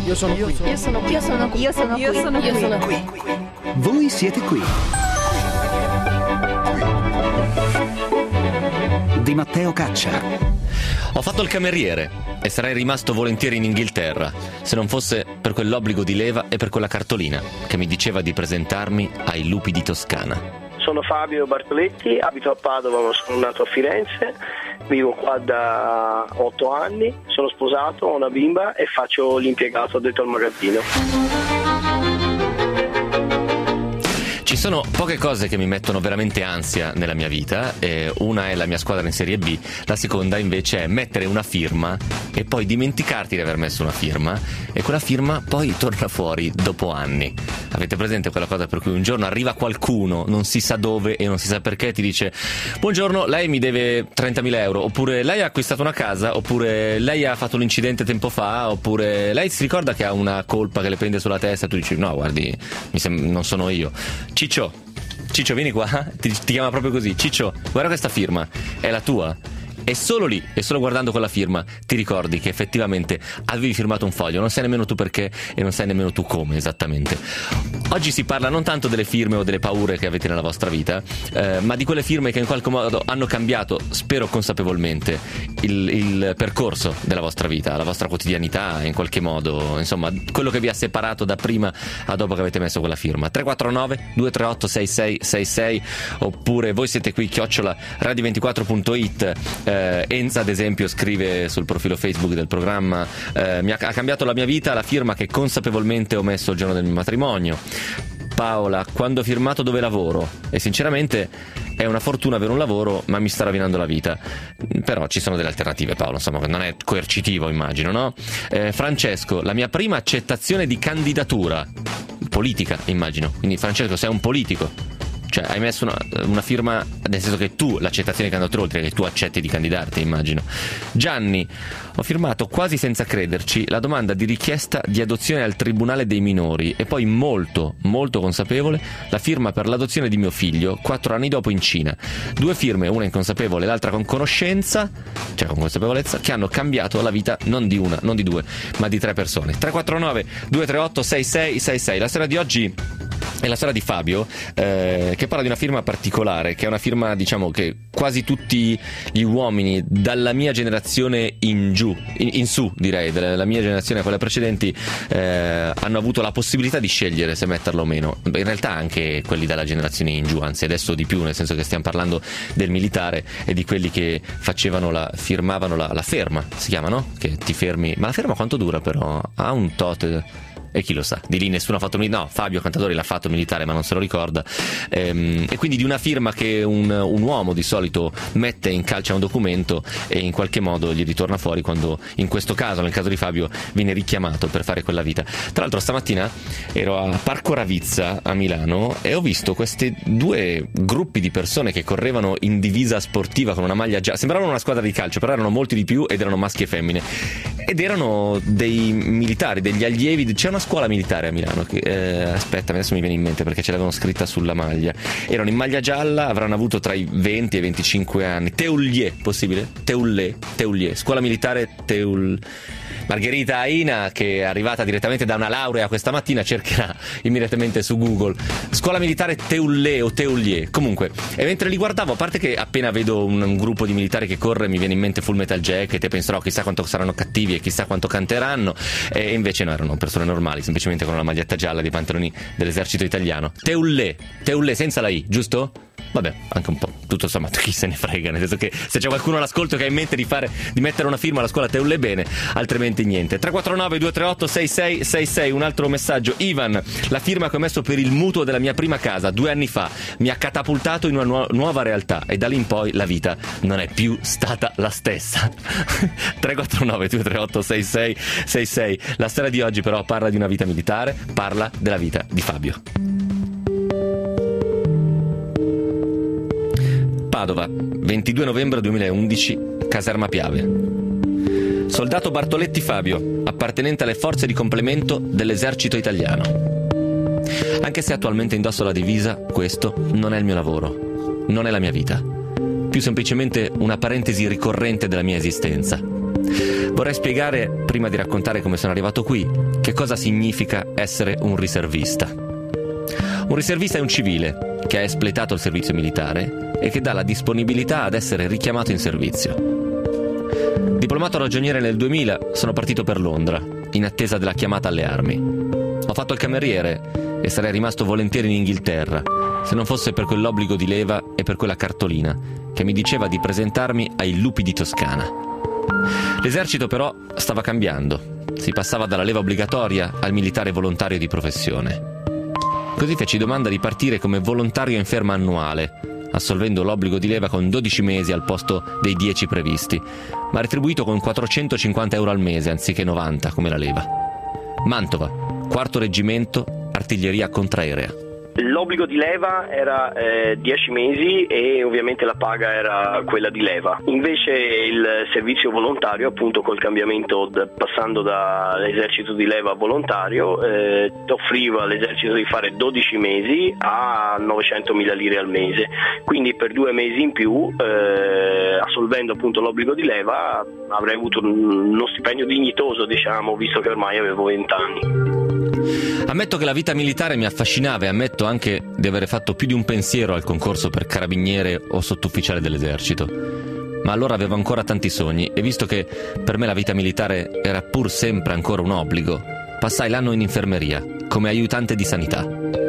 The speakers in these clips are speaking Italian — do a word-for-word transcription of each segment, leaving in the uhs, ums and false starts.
Io sono qui. Io sono qui. Io sono qui. Io sono qui. Io sono Io sono qui. Voi siete qui. Di Matteo Caccia. Ho fatto il cameriere e sarei rimasto volentieri in Inghilterra se non fosse per quell'obbligo di leva e per quella cartolina che mi diceva di presentarmi ai lupi di Toscana. Sono Fabio Bartoletti, abito a Padova ma sono nato a Firenze, vivo qua da otto anni, sono sposato, ho una bimba e faccio l'impiegato addetto al magazzino. Ci sono poche cose che mi mettono veramente ansia nella mia vita, eh, una è la mia squadra in Serie B, la seconda invece è mettere una firma e poi dimenticarti di aver messo una firma e quella firma poi torna fuori dopo anni. Avete presente quella cosa per cui un giorno arriva qualcuno, non si sa dove e non si sa perché, ti dice buongiorno, lei mi deve trentamila euro, oppure lei ha acquistato una casa, oppure lei ha fatto un incidente tempo fa, oppure lei si ricorda che ha una colpa che le prende sulla testa e tu dici no guardi, mi sem- non sono io. Ciccio, Ciccio vieni qua, ti, ti chiama proprio così, Ciccio guarda questa firma, è la tua? E solo lì, e solo guardando quella firma, ti ricordi che effettivamente avevi firmato un foglio, non sai nemmeno tu perché e non sai nemmeno tu come esattamente. Oggi si parla non tanto delle firme o delle paure che avete nella vostra vita, eh, ma di quelle firme che in qualche modo hanno cambiato, spero consapevolmente, il, il percorso della vostra vita, la vostra quotidianità, in qualche modo, insomma, quello che vi ha separato da prima a dopo che avete messo quella firma. tre quattro nove due tre otto sei sei sei sei oppure voi siete qui chiocciola radio ventiquattro punto it. eh, Enza ad esempio scrive sul profilo Facebook del programma eh, mi ha, ha cambiato la mia vita la firma che consapevolmente ho messo il giorno del mio matrimonio. Paola, quando ho firmato dove lavoro e sinceramente è una fortuna avere un lavoro ma mi sta rovinando la vita, però ci sono delle alternative Paolo, insomma non è coercitivo immagino, no? eh, Francesco, la mia prima accettazione di candidatura politica immagino, quindi Francesco sei un politico. Cioè hai messo una, una firma nel senso che tu l'accettazione di candidatura oltre che tu accetti di candidarti immagino. Gianni, ho firmato quasi senza crederci la domanda di richiesta di adozione al Tribunale dei minori e poi molto molto consapevole la firma per l'adozione di mio figlio quattro anni dopo in Cina. Due firme, una inconsapevole e l'altra con conoscenza, cioè con consapevolezza, che hanno cambiato la vita non di una, non di due, ma di tre persone. Tre quattro nove due tre otto sei sei sei sei. La storia di oggi è la storia di Fabio, eh, che parla di una firma particolare, che è una firma diciamo che quasi tutti gli uomini dalla mia generazione in giù, in, in su direi, dalla mia generazione a quelle precedenti, eh, hanno avuto la possibilità di scegliere se metterlo o meno. In realtà anche quelli dalla generazione in giù, anzi adesso di più, nel senso che stiamo parlando del militare e di quelli che facevano la, firmavano la, la ferma, si chiama, no? Che ti fermi, ma la ferma quanto dura però? Ha un tot... E chi lo sa, di lì nessuno ha fatto militare, no, Fabio Cantatori l'ha fatto militare ma non se lo ricorda, ehm, e quindi di una firma che un, un uomo di solito mette in calce a un documento e in qualche modo gli ritorna fuori quando in questo caso, nel caso di Fabio, viene richiamato per fare quella vita. Tra l'altro stamattina ero a Parco Ravizza a Milano e ho visto questi due gruppi di persone che correvano in divisa sportiva con una maglia gialla, sembravano una squadra di calcio però erano molti di più ed erano maschi e femmine ed erano dei militari, degli allievi. C'è una scuola militare a Milano che, eh, aspetta, adesso mi viene in mente perché ce l'avevano scritta sulla maglia, erano in maglia gialla, avranno avuto tra i venti e i venticinque anni. Teulier, possibile? Teulier, Teulier, scuola militare Teul... Margherita Aina, che è arrivata direttamente da una laurea questa mattina, cercherà immediatamente su Google scuola militare Teulier o Teulier. Comunque, e mentre li guardavo, a parte che appena vedo un, un gruppo di militari che corre mi viene in mente Full Metal Jacket e penserò chissà quanto saranno cattivi e chissà quanto canteranno, e invece no, erano persone normali, semplicemente con una maglietta gialla, dei pantaloni dell'esercito italiano. Teulier, Teulier senza la I, giusto? Vabbè, anche un po', tutto sommato chi se ne frega, nel senso che se c'è qualcuno all'ascolto che ha in mente di fare di mettere una firma alla scuola Teulier, bene, altrimenti niente. Tre quattro nove due tre otto sei sei sei sei. Un altro messaggio: Ivan, la firma che ho messo per il mutuo della mia prima casa due anni fa mi ha catapultato in una nu- nuova realtà e da lì in poi la vita non è più stata la stessa. Tre quattro nove due tre otto sei sei sei sei. La storia di oggi però parla di una vita militare, parla della vita di Fabio. Padova, ventidue novembre duemilaundici, caserma Piave. Soldato Bartoletti Fabio, appartenente alle forze di complemento dell'esercito italiano. Anche se attualmente indosso la divisa, questo non è il mio lavoro, non è la mia vita. Più semplicemente una parentesi ricorrente della mia esistenza. Vorrei spiegare, prima di raccontare come sono arrivato qui, che cosa significa essere un riservista. Un riservista è un civile che ha espletato il servizio militare e che dà la disponibilità ad essere richiamato in servizio. Diplomato ragioniere nel duemila, sono partito per Londra, in attesa della chiamata alle armi. Ho fatto il cameriere e sarei rimasto volentieri in Inghilterra, se non fosse per quell'obbligo di leva e per quella cartolina che mi diceva di presentarmi ai lupi di Toscana. L'esercito però stava cambiando, si passava dalla leva obbligatoria al militare volontario di professione. Così feci domanda di partire come volontario in ferma annuale, assolvendo l'obbligo di leva con dodici mesi al posto dei dieci previsti, ma retribuito con quattrocentocinquanta euro al mese anziché novanta come la leva. Mantova, quarto reggimento, artiglieria contraerea. L'obbligo di leva era eh, dieci mesi e ovviamente la paga era quella di leva. Invece il servizio volontario, appunto col cambiamento d- passando dall'esercito di leva a volontario, eh, offriva all'esercito di fare dodici mesi a novecentomila lire al mese. Quindi per due mesi in più, eh, assolvendo appunto l'obbligo di leva, avrei avuto uno stipendio dignitoso, diciamo, visto che ormai avevo venti anni. Ammetto che la vita militare mi affascinava e ammetto anche di avere fatto più di un pensiero al concorso per carabiniere o sottufficiale dell'esercito. Ma allora avevo ancora tanti sogni e visto che per me la vita militare era pur sempre ancora un obbligo, passai l'anno in infermeria come aiutante di sanità.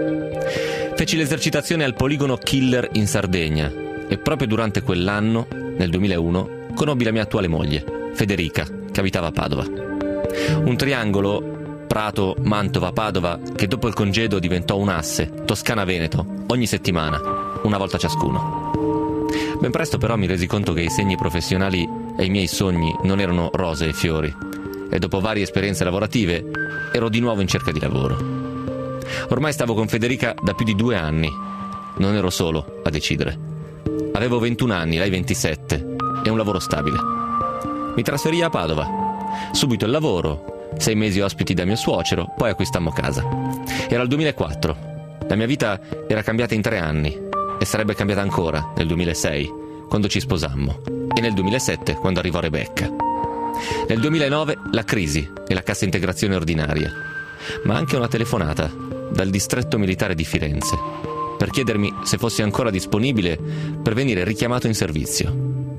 Feci l'esercitazione al poligono Killer in Sardegna e proprio durante quell'anno, nel duemilauno, conobbi la mia attuale moglie, Federica, che abitava a Padova. Un triangolo Prato, Mantova, Padova, che dopo il congedo diventò un asse, Toscana-Veneto, ogni settimana, una volta ciascuno. Ben presto però mi resi conto che i segni professionali e i miei sogni non erano rose e fiori, e dopo varie esperienze lavorative ero di nuovo in cerca di lavoro. Ormai stavo con Federica da più di due anni, non ero solo a decidere. Avevo ventuno anni, lei ventisette, e un lavoro stabile. Mi trasferii a Padova, subito il lavoro, sei mesi ospiti da mio suocero, poi acquistammo casa. Era il duemilaquattro. La mia vita era cambiata in tre anni e sarebbe cambiata ancora nel duemilasei, quando ci sposammo, e nel duemilasette, quando arrivò Rebecca. Nel duemilanove la crisi e la cassa integrazione ordinaria, ma anche una telefonata dal distretto militare di Firenze per chiedermi se fossi ancora disponibile per venire richiamato in servizio.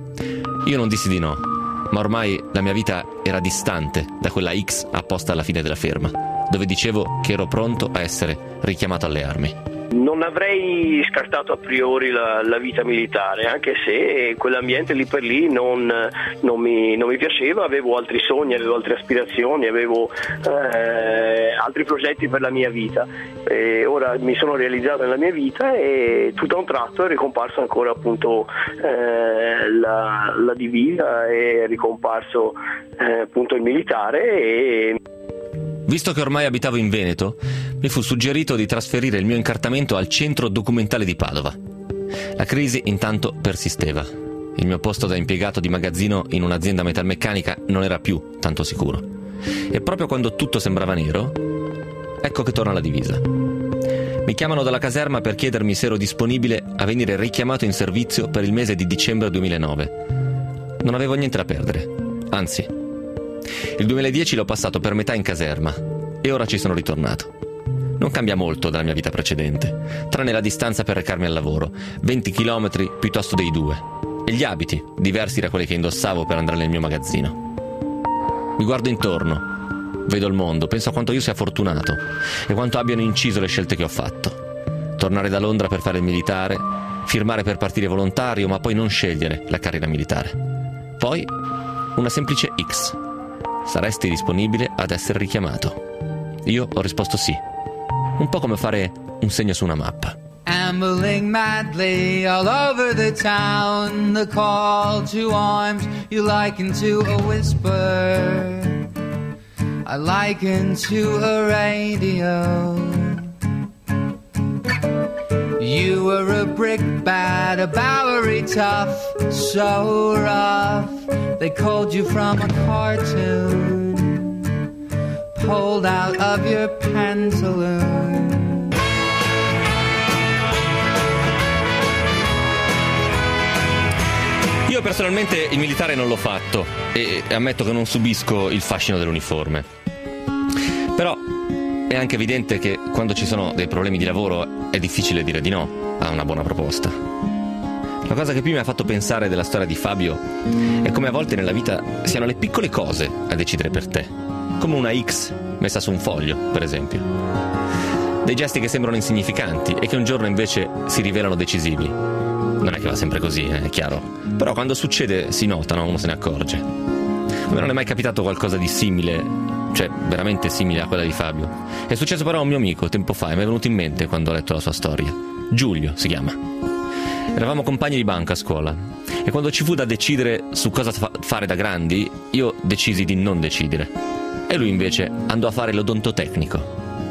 Io non dissi di no, ma ormai la mia vita era distante da quella X apposta alla fine della ferma, dove dicevo che ero pronto a essere richiamato alle armi. Non avrei scartato a priori la, la vita militare, anche se quell'ambiente lì per lì non, non, mi, non mi piaceva, avevo altri sogni, avevo altre aspirazioni, avevo eh, altri progetti per la mia vita. E ora mi sono realizzato nella mia vita e tutto a un tratto è ricomparso ancora appunto eh, la, la divisa, è ricomparso eh, appunto il militare e... Visto che ormai abitavo in Veneto, mi fu suggerito di trasferire il mio incartamento al centro documentale di Padova. La crisi intanto persisteva. Il mio posto da impiegato di magazzino in un'azienda metalmeccanica non era più tanto sicuro. E proprio quando tutto sembrava nero, ecco che torna la divisa. Mi chiamano dalla caserma per chiedermi se ero disponibile a venire richiamato in servizio per il mese di dicembre duemilanove. Non avevo niente da perdere, anzi... Il duemiladieci l'ho passato per metà in caserma e ora ci sono ritornato. Non cambia molto dalla mia vita precedente, tranne la distanza per recarmi al lavoro, venti chilometri piuttosto dei due, e gli abiti, diversi da quelli che indossavo per andare nel mio magazzino. Mi guardo intorno, vedo il mondo, penso a quanto io sia fortunato e quanto abbiano inciso le scelte che ho fatto. Tornare da Londra per fare il militare, firmare per partire volontario, ma poi non scegliere la carriera militare. Poi una semplice X. Saresti disponibile ad essere richiamato? Io ho risposto sì. Un po' come fare un segno su una mappa. Ambling madly all over the town, the call to arms you liken to a whisper, I liken to a radio. You were a brickbat, a Bowery tough, so rough they called you from a cartoon, pulled out of your pantaloon. Io personalmente il militare non l'ho fatto e ammetto che non subisco il fascino dell'uniforme. Però è anche evidente che quando ci sono dei problemi di lavoro è difficile dire di no a una buona proposta. La cosa che più mi ha fatto pensare della storia di Fabio è come a volte nella vita siano le piccole cose a decidere per te, come una X messa su un foglio, per esempio. Dei gesti che sembrano insignificanti e che un giorno invece si rivelano decisivi. Non è che va sempre così, eh, è chiaro. Però quando succede si notano, uno se ne accorge. A me non è mai capitato qualcosa di simile, cioè veramente simile a quella di Fabio. È successo però a un mio amico tempo fa e mi è venuto in mente quando ho letto la sua storia. Giulio si chiama. Eravamo compagni di banca a scuola e quando ci fu da decidere su cosa fa- fare da grandi, io decisi di non decidere. E lui invece andò a fare l'odontotecnico.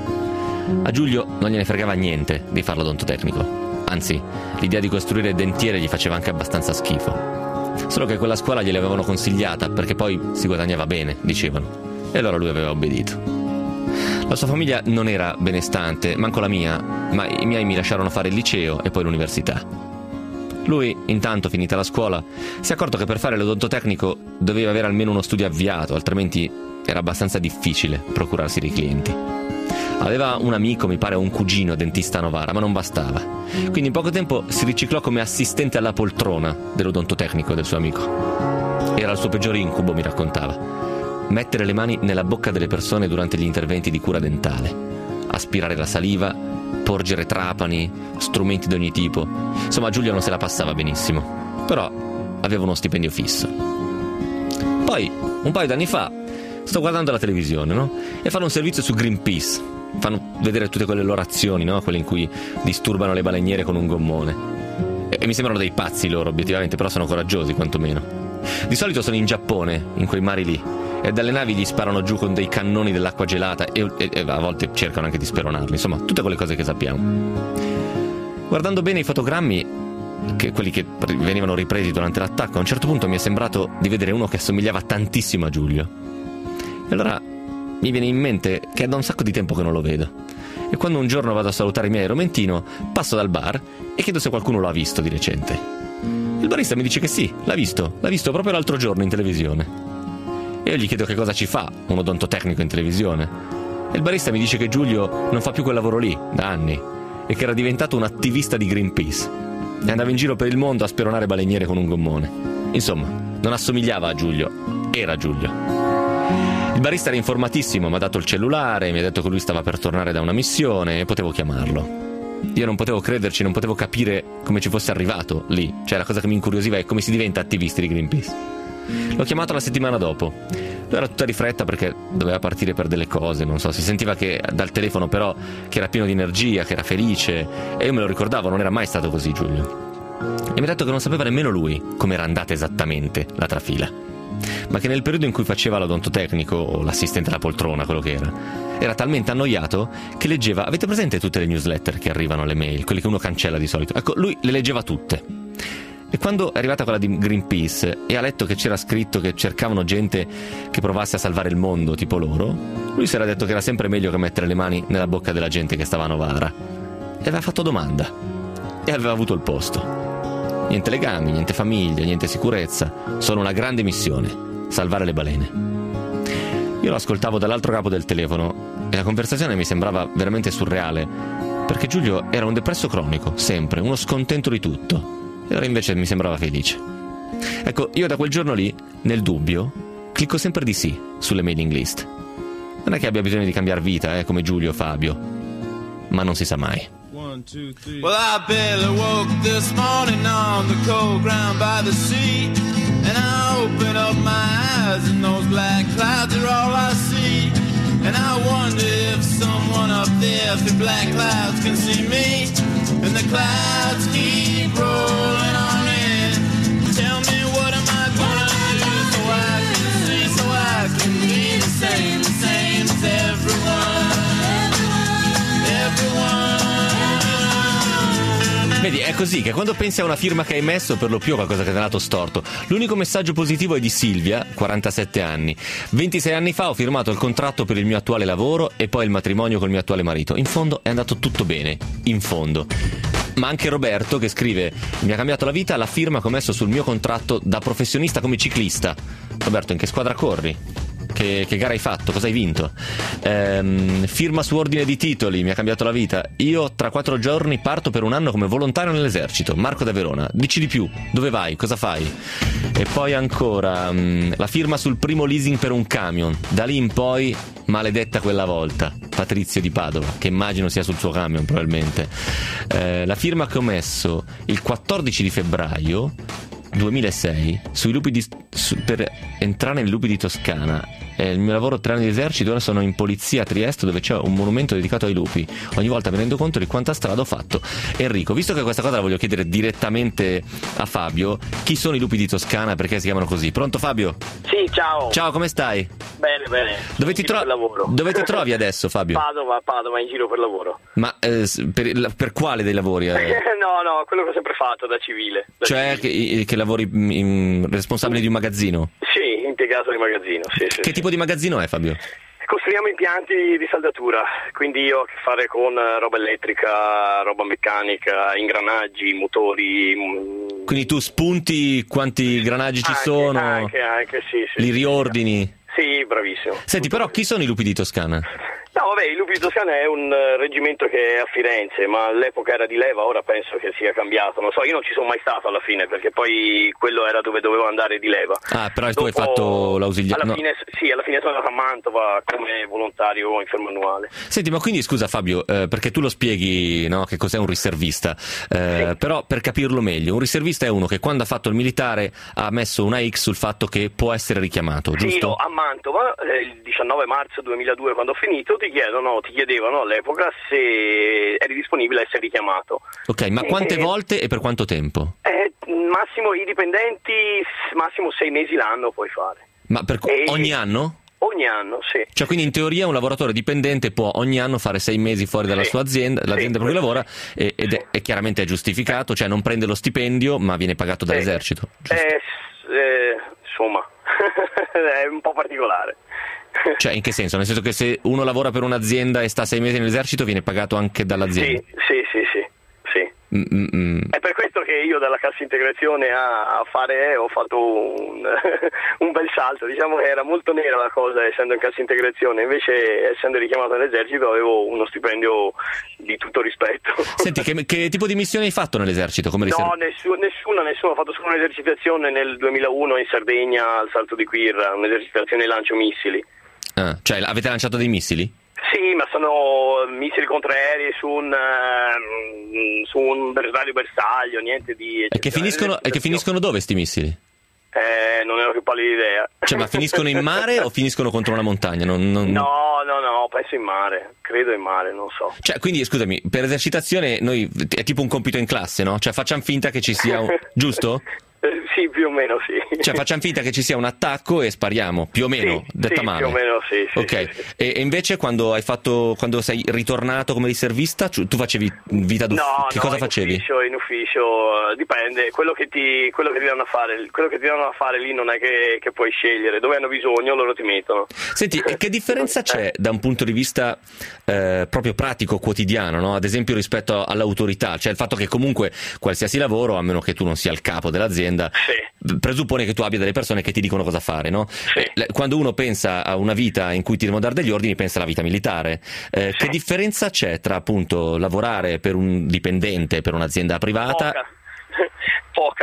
A Giulio non gliene fregava niente di fare l'odontotecnico. Anzi, l'idea di costruire dentiere gli faceva anche abbastanza schifo. Solo che quella scuola gliel'avevano consigliata perché poi si guadagnava bene, dicevano. E allora lui aveva obbedito. La sua famiglia non era benestante, manco la mia, ma i miei mi lasciarono fare il liceo e poi l'università. Lui, intanto, finita la scuola, si è accorto che per fare l'odontotecnico doveva avere almeno uno studio avviato, altrimenti era abbastanza difficile procurarsi dei clienti. Aveva un amico, mi pare un cugino dentista a Novara, ma non bastava. Quindi in poco tempo si riciclò come assistente alla poltrona dell'odontotecnico del suo amico. Era il suo peggior incubo, mi raccontava. Mettere le mani nella bocca delle persone durante gli interventi di cura dentale. Aspirare la saliva, porgere trapani, strumenti di ogni tipo. Insomma, Giulio non se la passava benissimo, però aveva uno stipendio fisso. Poi, un paio d'anni fa, sto guardando la televisione, no? E fanno un servizio su Greenpeace. Fanno vedere tutte quelle loro azioni, no? Quelle in cui disturbano le baleniere con un gommone. E, e mi sembrano dei pazzi loro, obiettivamente, però sono coraggiosi, quantomeno. Di solito sono in Giappone, in quei mari lì, e dalle navi gli sparano giù con dei cannoni dell'acqua gelata e, e, e a volte cercano anche di speronarli. Insomma, tutte quelle cose che sappiamo. Guardando bene i fotogrammi, che, quelli che venivano ripresi durante l'attacco, a un certo punto mi è sembrato di vedere uno che assomigliava tantissimo a Giulio. E allora mi viene in mente che è da un sacco di tempo che non lo vedo. E quando un giorno vado a salutare i miei a Romentino, passo dal bar e chiedo se qualcuno lo ha visto di recente. Il barista mi dice che sì, l'ha visto, l'ha visto proprio l'altro giorno in televisione. E io gli chiedo che cosa ci fa un odontotecnico in televisione. E il barista mi dice che Giulio non fa più quel lavoro lì, da anni, e che era diventato un attivista di Greenpeace. E andava in giro per il mondo a speronare baleniere con un gommone. Insomma, non assomigliava a Giulio, era Giulio. Il barista era informatissimo, mi ha dato il cellulare, mi ha detto che lui stava per tornare da una missione e potevo chiamarlo. Io non potevo crederci, non potevo capire come ci fosse arrivato lì. Cioè, la cosa che mi incuriosiva è come si diventa attivisti di Greenpeace. L'ho chiamato la settimana dopo. Lui era tutta di fretta perché doveva partire per delle cose, non so, si sentiva che dal telefono però che era pieno di energia, che era felice, e io me lo ricordavo, non era mai stato così Giulio. E mi ha detto che non sapeva nemmeno lui come era andata esattamente la trafila, ma che nel periodo in cui faceva l'odontotecnico o l'assistente alla poltrona, quello che era, era talmente annoiato che leggeva, avete presente tutte le newsletter che arrivano alle mail, quelle che uno cancella di solito? Ecco, lui le leggeva tutte. E quando è arrivata quella di Greenpeace e ha letto che c'era scritto che cercavano gente che provasse a salvare il mondo tipo loro, lui si era detto che era sempre meglio che mettere le mani nella bocca della gente che stava a Novara. E aveva fatto domanda e aveva avuto il posto. Niente legami, niente famiglia, niente sicurezza, solo una grande missione: salvare le balene. Io lo ascoltavo dall'altro capo del telefono e la conversazione mi sembrava veramente surreale, perché Giulio era un depresso cronico, sempre, uno scontento di tutto. E ora invece mi sembrava felice. Ecco, io da quel giorno lì, nel dubbio, clicco sempre di sì sulle mailing list. Non è che abbia bisogno di cambiare vita, eh, come Giulio o Fabio, ma non si sa mai. One, two, three. Well, I barely woke this morning on the cold ground by the sea, and I open up my eyes and those black clouds are all I see. And I wonder if someone up there through black clouds can see me. And the clouds keep rolling on in. Tell me, what am I gonna do so I can see, so I can be the same, the same as everyone, everyone. Vedi, è così che quando pensi a una firma che hai messo, per lo più qualcosa che ti è andato storto. L'unico messaggio positivo è di Silvia, quarantasette anni. ventisei anni fa ho firmato il contratto per il mio attuale lavoro e poi il matrimonio col mio attuale marito. In fondo è andato tutto bene, in fondo. Ma anche Roberto che scrive: mi ha cambiato la vita la firma che ho messo sul mio contratto da professionista come ciclista. Roberto, in che squadra corri? Che, che gara hai fatto? Cosa hai vinto? Ehm, firma su ordine di titoli, mi ha cambiato la vita. Io tra quattro giorni parto per un anno come volontario nell'esercito. Marco da Verona. Dici di più, dove vai? Cosa fai? E poi ancora mh, la firma sul primo leasing per un camion. Da lì in poi, maledetta quella volta. Patrizio di Padova, che immagino sia sul suo camion probabilmente. Eh, la firma che ho messo il quattordici di febbraio duemilasei sui lupi di, su, per entrare nei lupi di Toscana. È il mio lavoro tre anni di esercito, ora sono in polizia a Trieste dove c'è un monumento dedicato ai lupi. Ogni volta mi rendo conto di quanta strada ho fatto. Enrico, visto che questa cosa la voglio chiedere direttamente a Fabio, chi sono i lupi di Toscana, perché si chiamano così? Pronto Fabio? Sì, ciao. Ciao, come stai? Bene, bene. Dove ti, tro- dove ti trovi adesso, Fabio? Padova, Padova, in giro per lavoro. Ma eh, per, per quale dei lavori? Eh? no, no, quello che ho sempre fatto da civile. Da cioè civile. Che, che lavori in, responsabile di un magazzino? Sì, impiegato di magazzino, sì, sì. Che sì. tipo di magazzino è, Fabio? Costruiamo impianti di saldatura, quindi io ho a che fare con roba elettrica, roba meccanica, ingranaggi, motori. Quindi tu spunti quanti ingranaggi ci anche, sono, anche, anche, sì, sì, li sì, riordini? Sì, bravissimo. Senti, però chi sono i lupi di Toscana? No, vabbè, i Lupi di Toscana è un reggimento che è a Firenze, ma all'epoca era di leva, ora penso che sia cambiato. Non so, io non ci sono mai stato alla fine, perché poi quello era dove dovevo andare di leva. Ah, però Dopo, tu hai fatto l'ausiliario? Alla no. fine, sì, alla fine sono andato a Mantova come volontario infermo annuale. Senti, ma quindi scusa Fabio, eh, perché tu lo spieghi, no, che cos'è un riservista, eh, sì. Però per capirlo meglio, un riservista è uno che quando ha fatto il militare ha messo una X sul fatto che può essere richiamato, giusto? Sì, no, a Mantova, eh, il diciannove marzo duemiladue, quando ho finito, ti chiedono, ti chiedevano all'epoca se eri disponibile a essere richiamato. Ok, ma quante eh, volte e per quanto tempo? Eh, massimo i dipendenti, massimo sei mesi l'anno puoi fare. Ma per e ogni anno? Ogni anno, sì. Cioè quindi in teoria un lavoratore dipendente può ogni anno fare sei mesi fuori dalla sì. sua azienda, l'azienda sì. per cui lavora, e, ed è, è chiaramente è giustificato, cioè non prende lo stipendio ma viene pagato sì. dall'esercito. Eh, eh, insomma, è un po' particolare. Cioè in che senso? Nel senso che se uno lavora per un'azienda e sta sei mesi nell'esercito viene pagato anche dall'azienda? Sì, sì, sì, sì. sì. Mm-mm. È per questo che io dalla cassa integrazione a, a fare ho fatto un, un bel salto. Diciamo che era molto nera la cosa essendo in cassa integrazione, invece essendo richiamato all'esercito avevo uno stipendio di tutto rispetto. Senti, che, che tipo di missione hai fatto nell'esercito? Come no, nessu, nessuna, nessuna, ho fatto solo un'esercitazione nel duemilauno in Sardegna al Salto di Quirra, un'esercitazione lancio missili. Ah, cioè avete lanciato dei missili? Sì, ma sono missili contraerei su un, uh, su un bersaglio bersaglio, niente di... E che finiscono, e che finiscono dove sti missili? Eh, non ne ho più pallida idea. Cioè, ma finiscono in mare o finiscono contro una montagna? Non, non... No, no, no, penso in mare, credo in mare, non so. Cioè, quindi, scusami, per esercitazione noi è tipo un compito in classe, no? Cioè, facciamo finta che ci sia un... giusto? Eh, sì, più o meno sì. Cioè facciamo finta che ci sia un attacco e spariamo, più o meno, sì, detta sì, male. più o meno sì, sì, ok, sì, sì. E, e invece quando hai fatto, quando sei ritornato come riservista, tu facevi vita d'ufficio? No, che no, cosa in facevi? Ufficio, in ufficio dipende, quello che ti quello che ti danno a fare, quello che ti danno a fare lì non è che, che puoi scegliere, dove hanno bisogno loro ti mettono. Senti, e che differenza c'è da un punto di vista eh, proprio pratico, quotidiano, no? Ad esempio rispetto all'autorità, cioè il fatto che comunque qualsiasi lavoro, a meno che tu non sia il capo dell'azienda, sì. presuppone che tu abbia delle persone che ti dicono cosa fare, no? Sì. Eh, quando uno pensa a una vita in cui ti devono dare degli ordini, pensa alla vita militare. Eh, sì. Che differenza c'è tra appunto lavorare per un dipendente, per un'azienda privata? Poca. Poca.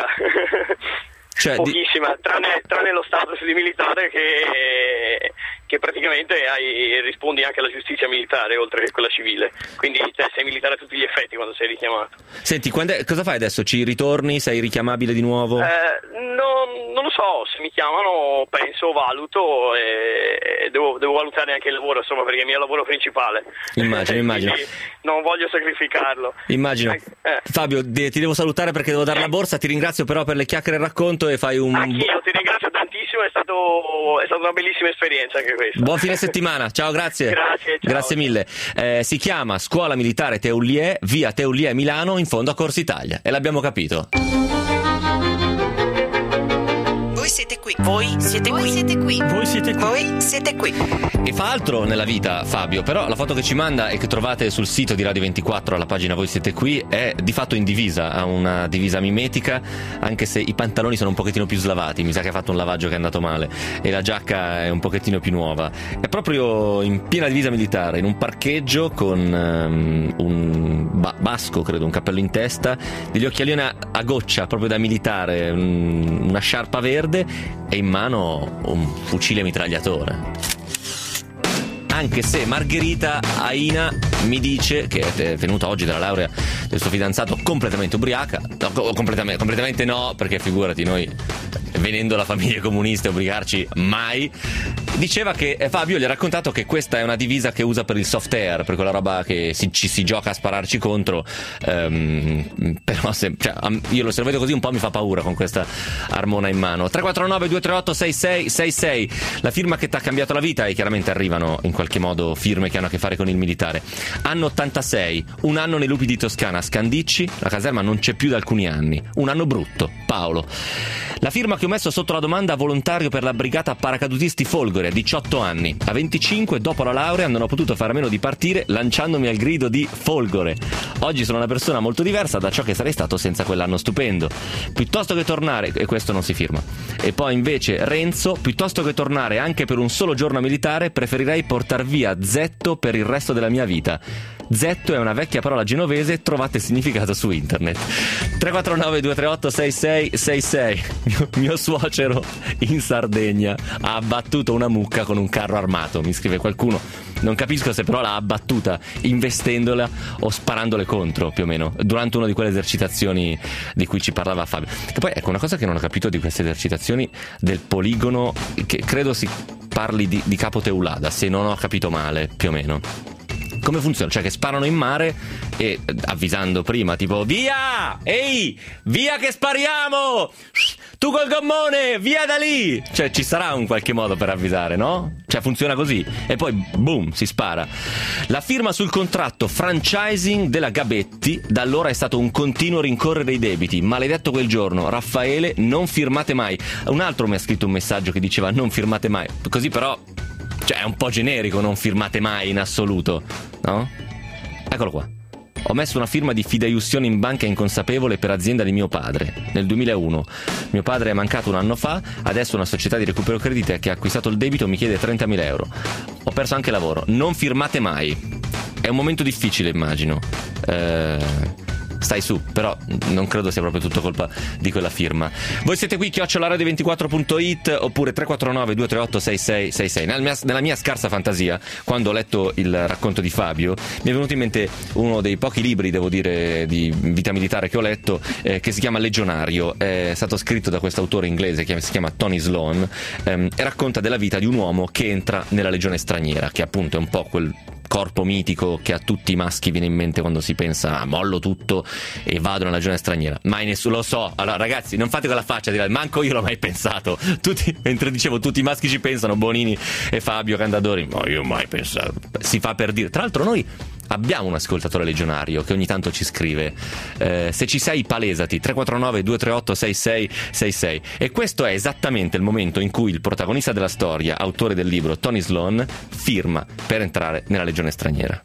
Cioè, Pochissima, di... tranne, tranne lo status di militare che, che praticamente hai, rispondi anche alla giustizia militare oltre che quella civile, quindi cioè, sei militare a tutti gli effetti quando sei richiamato. Senti, quando è, cosa fai adesso? Ci ritorni? Sei richiamabile di nuovo? Eh, non, non lo so, se mi chiamano penso, valuto e, e devo, devo valutare anche il lavoro, insomma, perché è il mio lavoro principale. Immagino, immagino. Non voglio sacrificarlo. Immagino. Eh. Fabio, de- ti devo salutare perché devo dare la borsa, ti ringrazio però per le chiacchiere e il racconto e fai un... Anch'io ti ringrazio tantissimo, è, stato, è stata una bellissima esperienza anche questa. Buon fine settimana, ciao, grazie. Grazie, ciao. Grazie mille. Eh, si chiama Scuola Militare Teulier, via Teulier Milano, in fondo a Corsa Italia. E l'abbiamo capito. Voi siete siete qui. Voi siete Voi qui. siete qui. Voi siete qui. Voi siete qui. E fa altro nella vita Fabio, però la foto che ci manda e che trovate sul sito di Radio ventiquattro alla pagina Voi siete qui è di fatto in divisa, ha una divisa mimetica, anche se i pantaloni sono un pochettino più slavati, mi sa che ha fatto un lavaggio che è andato male, e la giacca è un pochettino più nuova. È proprio in piena divisa militare, in un parcheggio con um, un ba- basco, credo, un cappello in testa, degli occhialioni a, a goccia proprio da militare, un, una sciarpa verde e in mano un fucile mitragliatore. Anche se Margherita Aina mi dice che è venuta oggi dalla laurea del suo fidanzato completamente ubriaca. No, completamente, completamente no, perché figurati, noi venendo da famiglie comuniste ubriacarci mai. Diceva che eh, Fabio gli ha raccontato che questa è una divisa che usa per il soft air, per quella roba che si, ci si gioca a spararci contro, ehm, però se, cioè, io lo se lo vedo così un po' mi fa paura con questa armona in mano. Tre quattro nove due tre otto sei sei sei sei, la firma che ti ha cambiato la vita, e chiaramente arrivano in qualche modo firme che hanno a che fare con il militare. Anno ottantasei, un anno nei lupi di Toscana, a Scandicci, la caserma non c'è più da alcuni anni, un anno brutto. Paolo. La firma che ho messo sotto la domanda: volontario per la brigata paracadutisti Folgore, a diciotto anni. A venticinque, dopo la laurea, non ho potuto fare a meno di partire lanciandomi al grido di Folgore. Oggi sono una persona molto diversa da ciò che sarei stato senza quell'anno stupendo. Piuttosto che tornare, e questo non si firma. E poi invece Renzo: piuttosto che tornare anche per un solo giorno militare, preferirei portar via Zetto per il resto della mia vita. Zetto è una vecchia parola genovese, trovate il significato su internet. Tre quattro nove due tre otto sei sei sei sei. Mio, mio suocero in Sardegna ha abbattuto una mucca con un carro armato, mi scrive qualcuno. Non capisco se però l'ha abbattuta investendola o sparandole contro, più o meno, durante una di quelle esercitazioni di cui ci parlava Fabio. Che poi, ecco, una cosa che non ho capito di queste esercitazioni del poligono, che credo si parli di, di Capo Teulada, se non ho capito male, più o meno. Come funziona? Cioè che sparano in mare e avvisando prima, tipo via! Ehi! Via che spariamo! Tu col gommone! Via da lì! Cioè ci sarà un qualche modo per avvisare, no? Cioè funziona così. E poi boom, si spara. La firma sul contratto franchising della Gabetti da allora è stato un continuo rincorrere dei debiti. Maledetto quel giorno. Raffaele, non firmate mai. Un altro mi ha scritto un messaggio che diceva non firmate mai. Così però... cioè è un po' generico, non firmate mai in assoluto, no? Eccolo qua. Ho messo una firma di fideiussione in banca inconsapevole per azienda di mio padre nel duemilauno. Mio padre è mancato un anno fa, adesso una società di recupero crediti che ha acquistato il debito mi chiede trentamila euro. Ho perso anche lavoro. Non firmate mai. È un momento difficile, immagino. Eh... Stai su, però non credo sia proprio tutto colpa di quella firma. Voi siete qui, chiocciola radio ventiquattro punto it oppure tre quattro nove due tre otto sei sei sei sei. Nella mia, nella mia scarsa fantasia, quando ho letto il racconto di Fabio, mi è venuto in mente uno dei pochi libri, devo dire, di vita militare che ho letto, eh, che si chiama Legionario. È stato scritto da questo autore inglese che si chiama Tony Sloan, ehm, e racconta della vita di un uomo che entra nella legione straniera, che appunto è un po' quel corpo mitico che a tutti i maschi viene in mente quando si pensa ah, mollo tutto e vado nella legione straniera. Mai nessuno, lo so. Allora ragazzi, non fate quella faccia di dire manco io l'ho mai pensato. Tutti, mentre dicevo tutti i maschi ci pensano, Bonini e Fabio Candadori, ma io mai pensato. Si fa per dire. Tra l'altro noi abbiamo un ascoltatore legionario che ogni tanto ci scrive, eh, se ci sei palesati. Tre quattro nove due tre otto sei sei sei sei. E questo è esattamente il momento in cui il protagonista della storia, autore del libro Tony Sloan, firma per entrare nella legione straniera.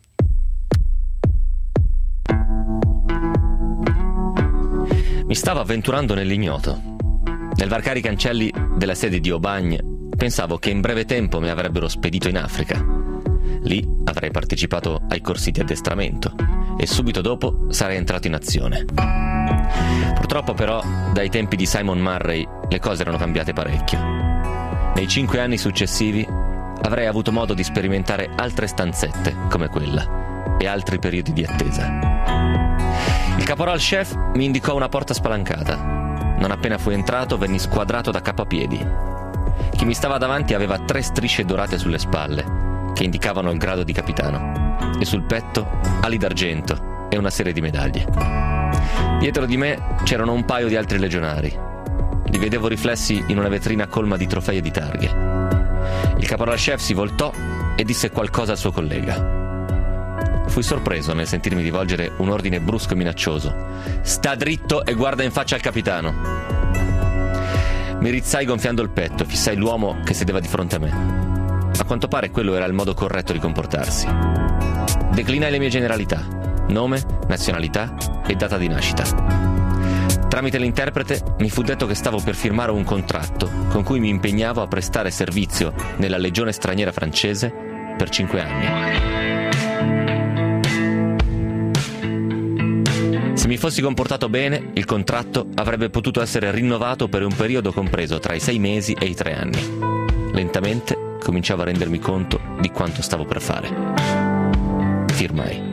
Mi stavo avventurando nell'ignoto. Nel varcare i cancelli della sede di Aubagne pensavo che in breve tempo mi avrebbero spedito in Africa. Lì avrei partecipato ai corsi di addestramento e subito dopo sarei entrato in azione. Purtroppo però, dai tempi di Simon Murray, le cose erano cambiate parecchio. Nei cinque anni successivi avrei avuto modo di sperimentare altre stanzette come quella e altri periodi di attesa. Il caporal chef mi indicò una porta spalancata. Non appena fui entrato venni squadrato da capo a piedi. Chi mi stava davanti aveva tre strisce dorate sulle spalle che indicavano il grado di capitano, e sul petto ali d'argento e una serie di medaglie. Dietro di me c'erano un paio di altri legionari. Li vedevo riflessi in una vetrina colma di trofei e di targhe. Il caporal chef si voltò e disse qualcosa al suo collega. Fui sorpreso nel sentirmi rivolgere un ordine brusco e minaccioso: sta dritto e guarda in faccia al capitano. Mi rizzai gonfiando il petto, fissai l'uomo che sedeva di fronte a me. A quanto pare quello era il modo corretto di comportarsi. Declinai le mie generalità: nome, nazionalità e data di nascita. Tramite l'interprete mi fu detto che stavo per firmare un contratto con cui mi impegnavo a prestare servizio nella legione straniera francese per cinque anni. Se mi fossi comportato bene, il contratto avrebbe potuto essere rinnovato per un periodo compreso tra i sei mesi e i tre anni. Lentamente cominciavo a rendermi conto di quanto stavo per fare. Firmai.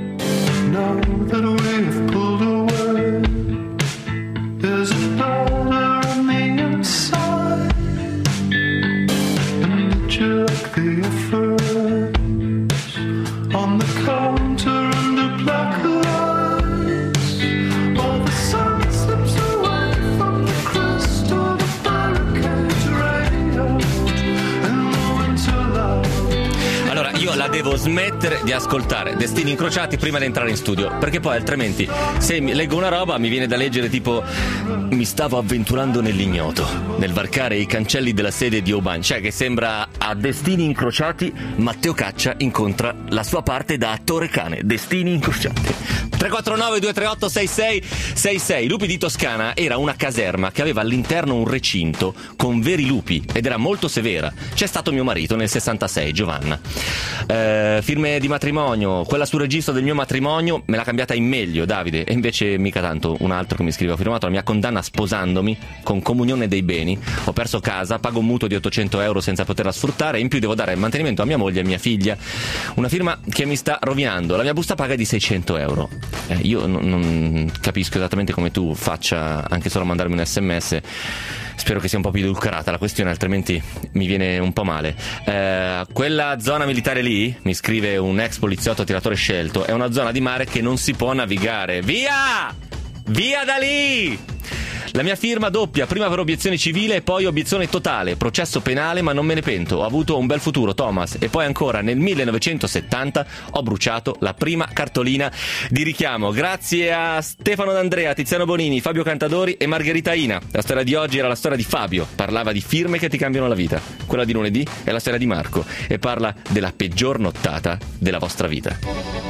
La devo smettere di ascoltare Destini Incrociati prima di entrare in studio, perché poi altrimenti se leggo una roba mi viene da leggere tipo: mi stavo avventurando nell'ignoto nel varcare i cancelli della sede di Aubagne, cioè che sembra a Destini Incrociati Matteo Caccia incontra la sua parte da attore cane. Destini Incrociati. tre quattro nove due tre otto sei sei sei sei. Lupi di Toscana era una caserma che aveva all'interno un recinto con veri lupi ed era molto severa. C'è stato mio marito nel sessantasei, Giovanna. Eh, firme di matrimonio, quella sul registro del mio matrimonio me l'ha cambiata in meglio, Davide, e invece mica tanto. Un altro che mi scrive: ho firmato la mia condanna sposandomi con comunione dei beni, ho perso casa, pago un mutuo di ottocento euro senza poterla sfruttare e in più devo dare il mantenimento a mia moglie e a mia figlia. Una firma che mi sta rovinando, la mia busta paga è di seicento euro. Eh, io non, non capisco esattamente come tu faccia anche solo a mandarmi un sms. Spero che sia un po' più edulcorata la questione, altrimenti mi viene un po' male. Eh, quella zona militare lì, mi scrive un ex poliziotto tiratore scelto, è una zona di mare che non si può navigare. Via! Via da lì! La mia firma doppia, prima per obiezione civile e poi obiezione totale, processo penale, ma non me ne pento, ho avuto un bel futuro, Thomas. E poi ancora nel millenovecentosettanta ho bruciato la prima cartolina di richiamo, grazie a Stefano D'Andrea, Tiziano Bonini, Fabio Cantadori e Margherita Ina. La storia di oggi era la storia di Fabio, parlava di firme che ti cambiano la vita. Quella di lunedì è la storia di Marco e parla della peggior nottata della vostra vita.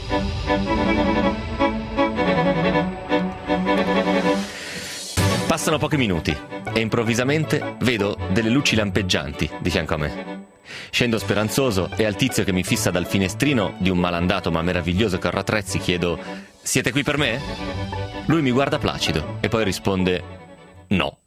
Passano pochi minuti e improvvisamente vedo delle luci lampeggianti di fianco a me. Scendo speranzoso e al tizio che mi fissa dal finestrino di un malandato ma meraviglioso carro attrezzi chiedo: siete qui per me? Lui mi guarda placido e poi risponde: no.